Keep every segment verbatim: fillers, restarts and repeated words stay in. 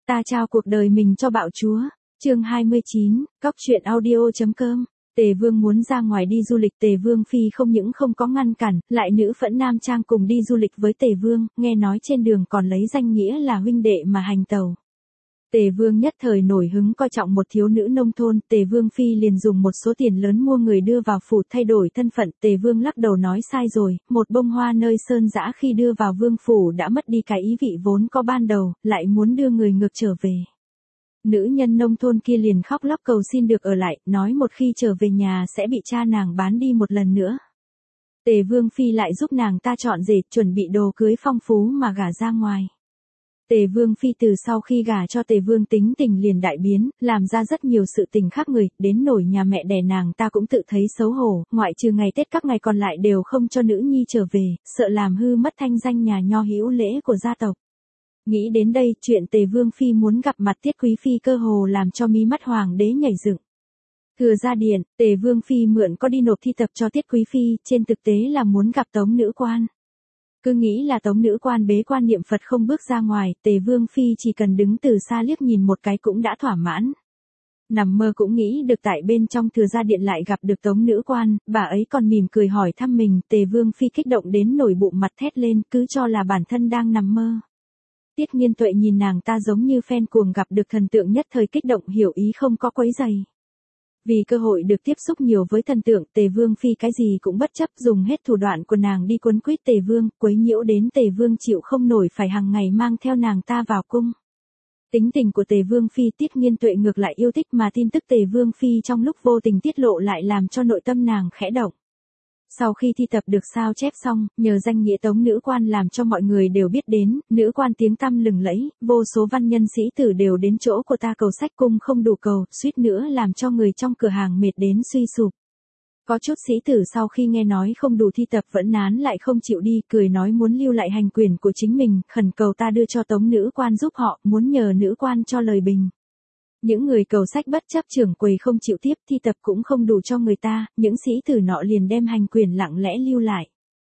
Ta trao cuộc đời mình cho bạo chúa. Chương hai mươi chín, cóc truyện audio chấm com. Tề Vương muốn ra ngoài đi du lịch, Tề Vương phi không những không có ngăn cản, lại nữ phẫn nam trang cùng đi du lịch với Tề Vương, nghe nói trên đường còn lấy danh nghĩa là huynh đệ mà hành tẩu. Tề Vương nhất thời nổi hứng coi trọng một thiếu nữ nông thôn, Tề Vương phi liền dùng một số tiền lớn mua người đưa vào phủ thay đổi thân phận. Tề Vương lắc đầu nói sai rồi, một bông hoa nơi sơn dã khi đưa vào vương phủ đã mất đi cái ý vị vốn có ban đầu, lại muốn đưa người ngược trở về. Nữ nhân nông thôn kia liền khóc lóc cầu xin được ở lại, nói một khi trở về nhà sẽ bị cha nàng bán đi một lần nữa. Tề Vương phi lại giúp nàng ta chọn rể, chuẩn bị đồ cưới phong phú mà gả ra ngoài. Tề Vương phi từ sau khi gả cho Tề Vương tính tình liền đại biến, làm ra rất nhiều sự tình khác người, đến nổi nhà mẹ đẻ nàng ta cũng tự thấy xấu hổ, ngoại trừ ngày Tết các ngày còn lại đều không cho nữ nhi trở về, sợ làm hư mất thanh danh nhà nho hữu lễ của gia tộc. Nghĩ đến đây, chuyện Tề Vương phi muốn gặp mặt Tiết Quý phi cơ hồ làm cho mí mắt hoàng đế nhảy dựng. Thừa ra điện, Tề Vương phi mượn có đi nộp thi tập cho Tiết Quý phi, trên thực tế là muốn gặp Tống nữ quan. Cứ nghĩ là Tống nữ quan bế quan niệm Phật không bước ra ngoài, Tề Vương phi chỉ cần đứng từ xa liếc nhìn một cái cũng đã thỏa mãn. Nằm mơ cũng nghĩ được tại bên trong Thừa gia điện lại gặp được Tống nữ quan, bà ấy còn mỉm cười hỏi thăm mình, Tề Vương phi kích động đến nổi bụng mặt thét lên, cứ cho là bản thân đang nằm mơ. Tiết Nghiên Tuệ nhìn nàng ta giống như phen cuồng gặp được thần tượng, nhất thời kích động hiểu ý không có quấy giày. Vì cơ hội được tiếp xúc nhiều với thần tượng, Tề Vương phi cái gì cũng bất chấp, dùng hết thủ đoạn của nàng đi quấn quýt Tề Vương, quấy nhiễu đến Tề Vương chịu không nổi phải hàng ngày mang theo nàng ta vào cung. Tính tình của Tề Vương phi Tiết Nghiên Tuệ ngược lại yêu thích, mà tin tức Tề Vương phi trong lúc vô tình tiết lộ lại làm cho nội tâm nàng khẽ động. Sau khi thi tập được sao chép xong, nhờ danh nghĩa Tống nữ quan làm cho mọi người đều biết đến, nữ quan tiếng tăm lừng lẫy, vô số văn nhân sĩ tử đều đến chỗ của ta cầu sách, cung không đủ cầu, suýt nữa làm cho người trong cửa hàng mệt đến suy sụp. Có chút sĩ tử sau khi nghe nói không đủ thi tập vẫn nán lại không chịu đi, cười nói muốn lưu lại hành quyền của chính mình, khẩn cầu ta đưa cho Tống nữ quan giúp họ, muốn nhờ nữ quan cho lời bình. Những người cầu sách bất chấp trưởng quầy không chịu tiếp, thi tập cũng không đủ cho người ta, những sĩ tử nọ liền đem hành quyền lặng lẽ lưu lại.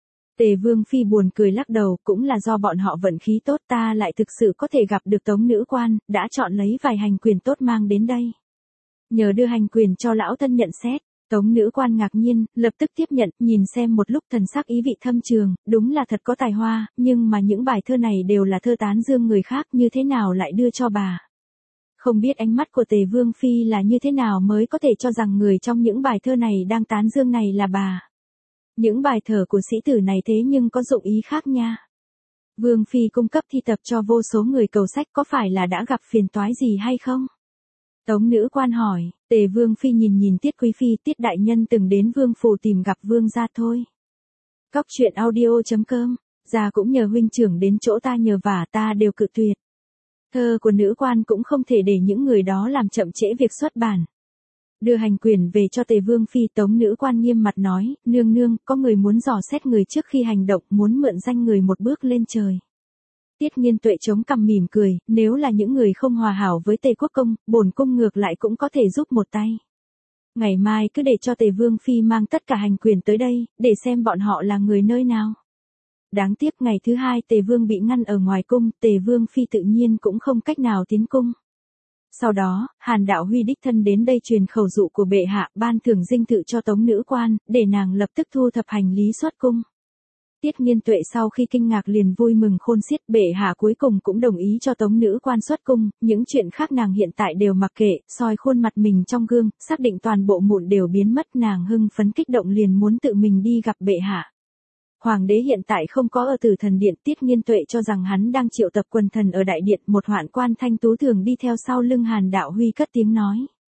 Tề Vương phi buồn cười lắc đầu, cũng là do bọn họ vận khí tốt, ta lại thực sự có thể gặp được Tống nữ quan, đã chọn lấy vài hành quyền tốt mang đến đây. Nhờ đưa hành quyền cho lão thân nhận xét. Tống nữ quan ngạc nhiên, lập tức tiếp nhận, nhìn xem một lúc thần sắc ý vị thâm trường, đúng là thật có tài hoa, nhưng mà những bài thơ này đều là thơ tán dương người khác, như thế nào lại đưa cho bà. Không biết ánh mắt của Tề Vương phi là như thế nào mới có thể cho rằng người trong những bài thơ này đang tán dương này là bà. Những bài thơ của sĩ tử này thế nhưng có dụng ý khác nha. Vương phi cung cấp thi tập cho vô số người cầu sách, có phải là đã gặp phiền toái gì hay không? Tống nữ quan hỏi. Tề Vương phi nhìn nhìn Tiết Quý phi, Tiết đại nhân từng đến vương phủ tìm gặp vương gia thôi. Cóc truyện audio chấm com. Gia cũng nhờ huynh trưởng đến chỗ ta nhờ vả, ta đều cự tuyệt. Thơ của nữ quan cũng không thể để những người đó làm chậm trễ việc xuất bản. Đưa hành quyền về cho Tề Vương phi, Tống nữ quan nghiêm mặt nói, nương nương, có người muốn dò xét người trước khi hành động, muốn mượn danh người một bước lên trời. Tiết Nghiên Tuệ chống cằm mỉm cười, nếu là những người không hòa hảo với Tề quốc công, bổn cung ngược lại cũng có thể giúp một tay. Ngày mai cứ để cho Tề Vương phi mang tất cả hành quyền tới đây, để xem bọn họ là người nơi nào. Đáng tiếc ngày thứ hai Tề Vương bị ngăn ở ngoài cung, Tề Vương phi tự nhiên cũng không cách nào tiến cung. Sau đó, Hàn Đạo Huy đích thân đến đây truyền khẩu dụ của bệ hạ, ban thưởng dinh thự cho Tống nữ quan, để nàng lập tức thu thập hành lý xuất cung. Tiết Nghiên Tuệ sau khi kinh ngạc liền vui mừng khôn xiết, bệ hạ cuối cùng cũng đồng ý cho Tống nữ quan xuất cung, những chuyện khác nàng hiện tại đều mặc kệ, soi khuôn mặt mình trong gương, xác định toàn bộ mụn đều biến mất, nàng hưng phấn kích động liền muốn tự mình đi gặp bệ hạ. Hoàng đế hiện tại không có ở Tử Thần Điện, Tiết Nghiên Tuệ cho rằng hắn đang triệu tập quần thần ở đại điện, một hoạn quan thanh tú thường đi theo sau lưng Hàn Đạo Huy cất tiếng nói.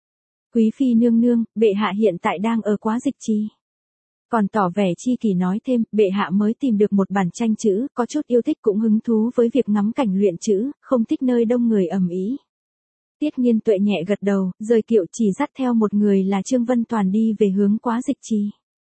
Quý phi nương nương, bệ hạ hiện tại đang ở Quá Dịch Trì. Còn tỏ vẻ chi kỳ nói thêm, bệ hạ mới tìm được một bản tranh chữ, có chút yêu thích cũng hứng thú với việc ngắm cảnh luyện chữ, không thích nơi đông người ầm ĩ. Tiết Nghiên Tuệ nhẹ gật đầu, rời kiệu chỉ dắt theo một người là Trương Vân Toàn đi về hướng Quá Dịch Trì.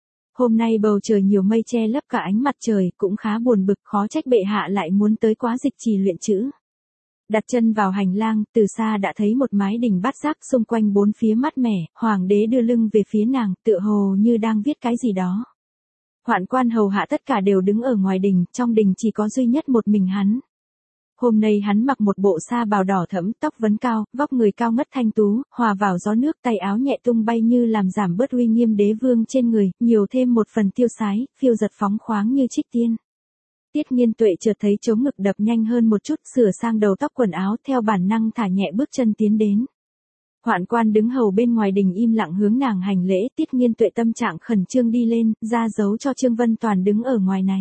Hôm nay bầu trời nhiều mây che lấp cả ánh mặt trời, cũng khá buồn bực, khó trách bệ hạ lại muốn tới Quá Dịch Trì luyện chữ. Đặt chân vào hành lang, từ xa đã thấy một mái đình bát giác, xung quanh bốn phía mát mẻ, hoàng đế đưa lưng về phía nàng, tựa hồ như đang viết cái gì đó. Hoạn quan hầu hạ tất cả đều đứng ở ngoài đình, trong đình chỉ có duy nhất một mình hắn. Hôm nay hắn mặc một bộ sa bào đỏ thẫm, tóc vấn cao, vóc người cao ngất thanh tú, hòa vào gió nước, tay áo nhẹ tung bay như làm giảm bớt uy nghiêm đế vương trên người, nhiều thêm một phần tiêu sái, phiêu giật phóng khoáng như trích tiên. Tiết Nghiên Tuệ chợt thấy trống ngực đập nhanh hơn một chút, sửa sang đầu tóc quần áo, theo bản năng thả nhẹ bước chân tiến đến. Hoạn quan đứng hầu bên ngoài đình im lặng hướng nàng hành lễ, Tiết Nghiên Tuệ tâm trạng khẩn trương đi lên, ra dấu cho Trương Vân Toàn đứng ở ngoài này.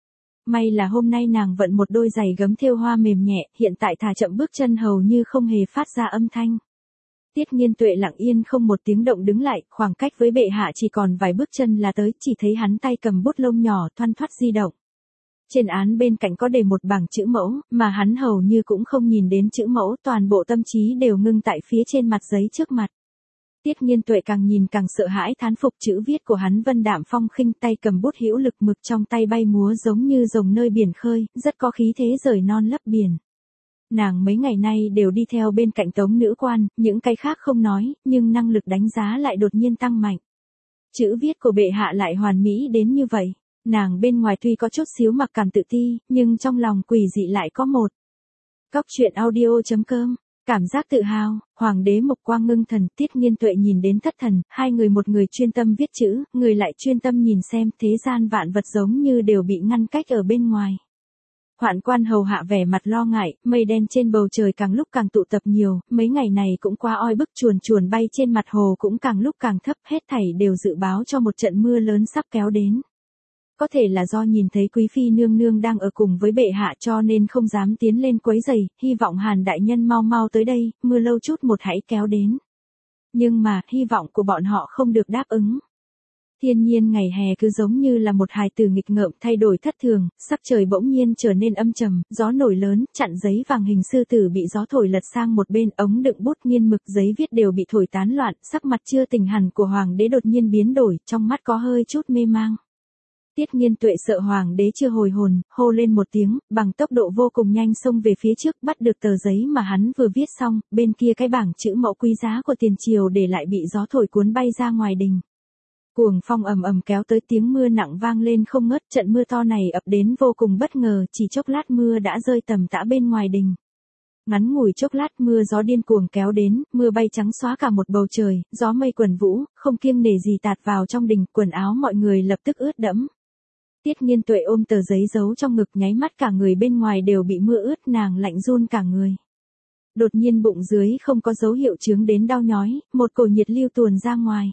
May là hôm nay nàng vận một đôi giày gấm thêu hoa mềm nhẹ, hiện tại thả chậm bước chân hầu như không hề phát ra âm thanh. Tiết Nghiên Tuệ lặng yên không một tiếng động đứng lại, khoảng cách với bệ hạ chỉ còn vài bước chân là tới, chỉ thấy hắn tay cầm bút lông nhỏ thoăn thoắt di động. Trên án bên cạnh có để một bảng chữ mẫu, mà hắn hầu như cũng không nhìn đến chữ mẫu, toàn bộ tâm trí đều ngưng tại phía trên mặt giấy trước mặt. Tiết Nghiên Tuệ càng nhìn càng sợ hãi, thán phục chữ viết của hắn vân đạm phong khinh, tay cầm bút hữu lực, mực trong tay bay múa giống như rồng nơi biển khơi, rất có khí thế rời non lấp biển. Nàng mấy ngày nay đều đi theo bên cạnh Tống nữ quan, những cái khác không nói, nhưng năng lực đánh giá lại đột nhiên tăng mạnh. Chữ viết của bệ hạ lại hoàn mỹ đến như vậy. Nàng bên ngoài tuy có chút xíu mặc cảm tự ti, nhưng trong lòng quỷ dị lại có một. Cóc truyện audio chấm com, cảm giác tự hào, hoàng đế mục quang ngưng thần, Tiết Nghiên Tuệ nhìn đến thất thần, hai người một người chuyên tâm viết chữ, người lại chuyên tâm nhìn xem, thế gian vạn vật giống như đều bị ngăn cách ở bên ngoài. Hoạn quan hầu hạ vẻ mặt lo ngại, mây đen trên bầu trời càng lúc càng tụ tập nhiều, mấy ngày này cũng qua oi bức, chuồn chuồn bay trên mặt hồ cũng càng lúc càng thấp, hết thảy đều dự báo cho một trận mưa lớn sắp kéo đến. Có thể là do nhìn thấy quý phi nương nương đang ở cùng với bệ hạ cho nên không dám tiến lên quấy rầy, hy vọng Hàn đại nhân mau mau tới đây, mưa lâu chút một hãy kéo đến. Nhưng mà, hy vọng của bọn họ không được đáp ứng. Thiên nhiên ngày hè cứ giống như là một hài tử nghịch ngợm thay đổi thất thường, sắc trời bỗng nhiên trở nên âm trầm, gió nổi lớn, chặn giấy vàng hình sư tử bị gió thổi lật sang một bên, ống đựng bút nghiên mực giấy viết đều bị thổi tán loạn, sắc mặt chưa tỉnh hẳn của hoàng đế đột nhiên biến đổi, trong mắt có hơi chút mê mang. Tiết Nghiên Tuệ sợ hoàng đế chưa hồi hồn, hô lên một tiếng, bằng tốc độ vô cùng nhanh xông về phía trước, bắt được tờ giấy mà hắn vừa viết xong, bên kia cái bảng chữ mẫu quý giá của tiền triều để lại bị gió thổi cuốn bay ra ngoài đình. Cuồng phong ầm ầm kéo tới, tiếng mưa nặng vang lên không ngớt, trận mưa to này ập đến vô cùng bất ngờ, chỉ chốc lát mưa đã rơi tầm tã bên ngoài đình. Ngắn ngủi chốc lát mưa gió điên cuồng kéo đến, mưa bay trắng xóa cả một bầu trời, gió mây quần vũ, không kiêng nể gì tạt vào trong đình, quần áo mọi người lập tức ướt đẫm. Tiết Nghiên Tuệ ôm tờ giấy giấu trong ngực, nháy mắt cả người bên ngoài đều bị mưa ướt, nàng lạnh run cả người. Đột nhiên bụng dưới không có dấu hiệu chướng đến đau nhói, một cổ nhiệt lưu tuồn ra ngoài.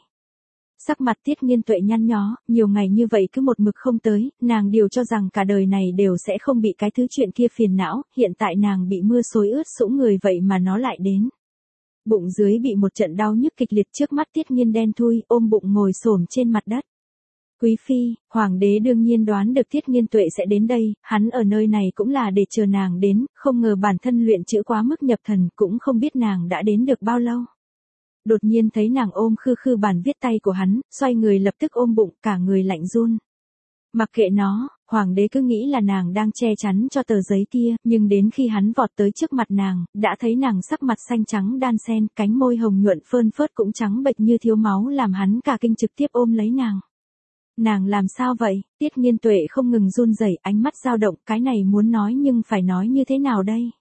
Sắc mặt Tiết Nghiên Tuệ nhăn nhó, nhiều ngày như vậy cứ một mực không tới, nàng điều cho rằng cả đời này đều sẽ không bị cái thứ chuyện kia phiền não, hiện tại nàng bị mưa xối ướt sũng người vậy mà nó lại đến. Bụng dưới bị một trận đau nhức kịch liệt, trước mắt Tiết Nghiên đen thui, ôm bụng ngồi xổm trên mặt đất. Quý phi, hoàng đế đương nhiên đoán được Tiết Nghiên Tuệ sẽ đến đây, hắn ở nơi này cũng là để chờ nàng đến, không ngờ bản thân luyện chữ quá mức nhập thần, cũng không biết nàng đã đến được bao lâu. Đột nhiên thấy nàng ôm khư khư bàn viết tay của hắn, xoay người lập tức ôm bụng, cả người lạnh run. Mặc kệ nó, hoàng đế cứ nghĩ là nàng đang che chắn cho tờ giấy kia, nhưng đến khi hắn vọt tới trước mặt nàng, đã thấy nàng sắc mặt xanh trắng đan xen, cánh môi hồng nhuận phơn phớt cũng trắng bệch như thiếu máu, làm hắn cả kinh, trực tiếp ôm lấy nàng. Nàng làm sao vậy? Tiết Nghiên Tuệ không ngừng run rẩy, ánh mắt dao động, cái này muốn nói nhưng phải nói như thế nào đây?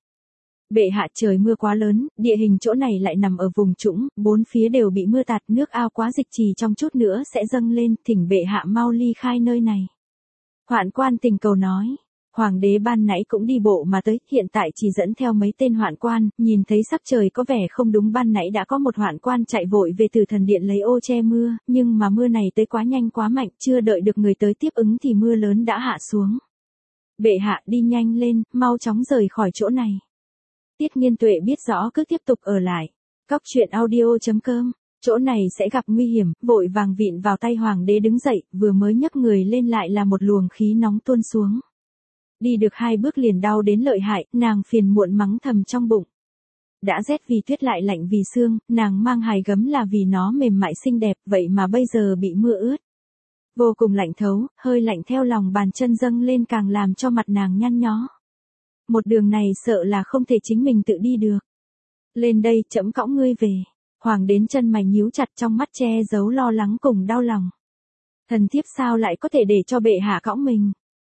Bệ hạ, trời mưa quá lớn, địa hình chỗ này lại nằm ở vùng trũng, bốn phía đều bị mưa tạt, nước ao quá dịch trì, trong chút nữa sẽ dâng lên, thỉnh bệ hạ mau ly khai nơi này. Hoạn quan tình cầu nói. Hoàng đế ban nãy cũng đi bộ mà tới, hiện tại chỉ dẫn theo mấy tên hoạn quan, nhìn thấy sắc trời có vẻ không đúng, ban nãy đã có một hoạn quan chạy vội về từ thần điện lấy ô che mưa, nhưng mà mưa này tới quá nhanh quá mạnh, chưa đợi được người tới tiếp ứng thì mưa lớn đã hạ xuống. Bệ hạ, đi nhanh lên, mau chóng rời khỏi chỗ này. Tiết Nghiên Tuệ biết rõ cứ tiếp tục ở lại. Cóc truyện audio chấm com, chỗ này sẽ gặp nguy hiểm, vội vàng vịn vào tay hoàng đế đứng dậy, vừa mới nhấc người lên lại là một luồng khí nóng tuôn xuống. Đi được hai bước liền đau đến lợi hại, nàng phiền muộn mắng thầm trong bụng. Đã rét vì tuyết lại lạnh vì sương, nàng mang hài gấm là vì nó mềm mại xinh đẹp, vậy mà bây giờ bị mưa ướt. Vô cùng lạnh thấu, hơi lạnh theo lòng bàn chân dâng lên càng làm cho mặt nàng nhăn nhó. Một đường này sợ là không thể chính mình tự đi được. Lên đây, trẫm cõng ngươi về. Hoàng đến chân mày nhíu chặt, trong mắt che giấu lo lắng cùng đau lòng. Thần thiếp sao lại có thể để cho bệ hạ cõng mình?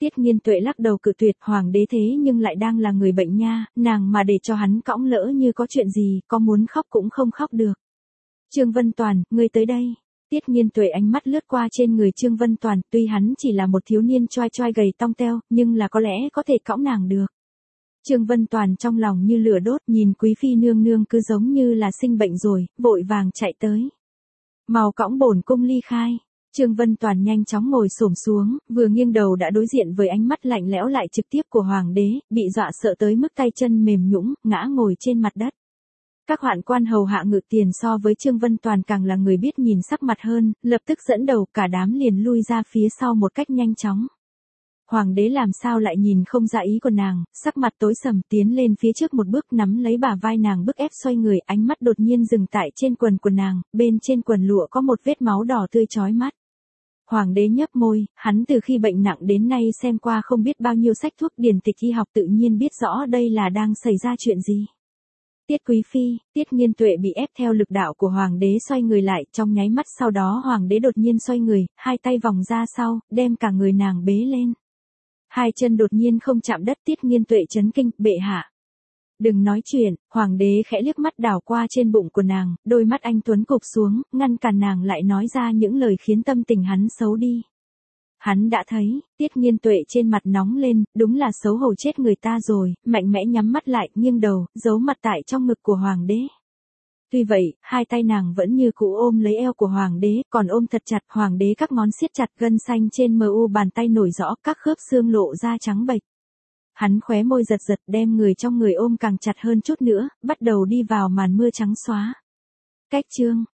Tiết Nghiên Tuệ lắc đầu cự tuyệt, hoàng đế thế nhưng lại đang là người bệnh nha, nàng mà để cho hắn cõng lỡ như có chuyện gì, có muốn khóc cũng không khóc được. Trương Vân Toàn, ngươi tới đây. Tiết Nghiên Tuệ ánh mắt lướt qua trên người Trương Vân Toàn, tuy hắn chỉ là một thiếu niên choai choai gầy tong teo, nhưng là có lẽ có thể cõng nàng được. Trương Vân Toàn trong lòng như lửa đốt, nhìn quý phi nương nương cứ giống như là sinh bệnh rồi, vội vàng chạy tới. Mau cõng bổn cung ly khai. Trương Vân Toàn nhanh chóng ngồi xổm xuống, vừa nghiêng đầu đã đối diện với ánh mắt lạnh lẽo lại trực tiếp của hoàng đế, bị dọa sợ tới mức tay chân mềm nhũn, ngã ngồi trên mặt đất. Các hoạn quan hầu hạ ngự tiền so với Trương Vân Toàn càng là người biết nhìn sắc mặt hơn, lập tức dẫn đầu cả đám liền lui ra phía sau một cách nhanh chóng. Hoàng đế làm sao lại nhìn không ra ý của nàng, sắc mặt tối sầm tiến lên phía trước một bước nắm lấy bả vai nàng bức ép xoay người, ánh mắt đột nhiên dừng tại trên quần của nàng, bên trên quần lụa có một vết máu đỏ tươi chói mắt. Hoàng đế nhấp môi, hắn từ khi bệnh nặng đến nay xem qua không biết bao nhiêu sách thuốc điển tịch y học tự nhiên biết rõ đây là đang xảy ra chuyện gì. Tiết Quý Phi, Tiết Nghiên Tuệ bị ép theo lực đạo của hoàng đế xoay người lại, trong nháy mắt sau đó hoàng đế đột nhiên xoay người, hai tay vòng ra sau, đem cả người nàng bế lên. Hai chân đột nhiên không chạm đất, Tiết Nghiên Tuệ chấn kinh, bệ hạ. Đừng nói chuyện, hoàng đế khẽ liếc mắt đảo qua trên bụng của nàng, đôi mắt anh tuấn cụp xuống, ngăn cản nàng lại nói ra những lời khiến tâm tình hắn xấu đi. Hắn đã thấy, Tiết Nghiên Tuệ trên mặt nóng lên, đúng là xấu hổ chết người ta rồi, mạnh mẽ nhắm mắt lại, nghiêng đầu, giấu mặt tại trong ngực của hoàng đế. Tuy vậy, hai tay nàng vẫn như cũ ôm lấy eo của hoàng đế, còn ôm thật chặt, hoàng đế các ngón siết chặt, gân xanh trên mờ u bàn tay nổi rõ, các khớp xương lộ ra trắng bệch. Hắn khóe môi giật giật, đem người trong người ôm càng chặt hơn chút nữa, bắt đầu đi vào màn mưa trắng xóa. Cách chương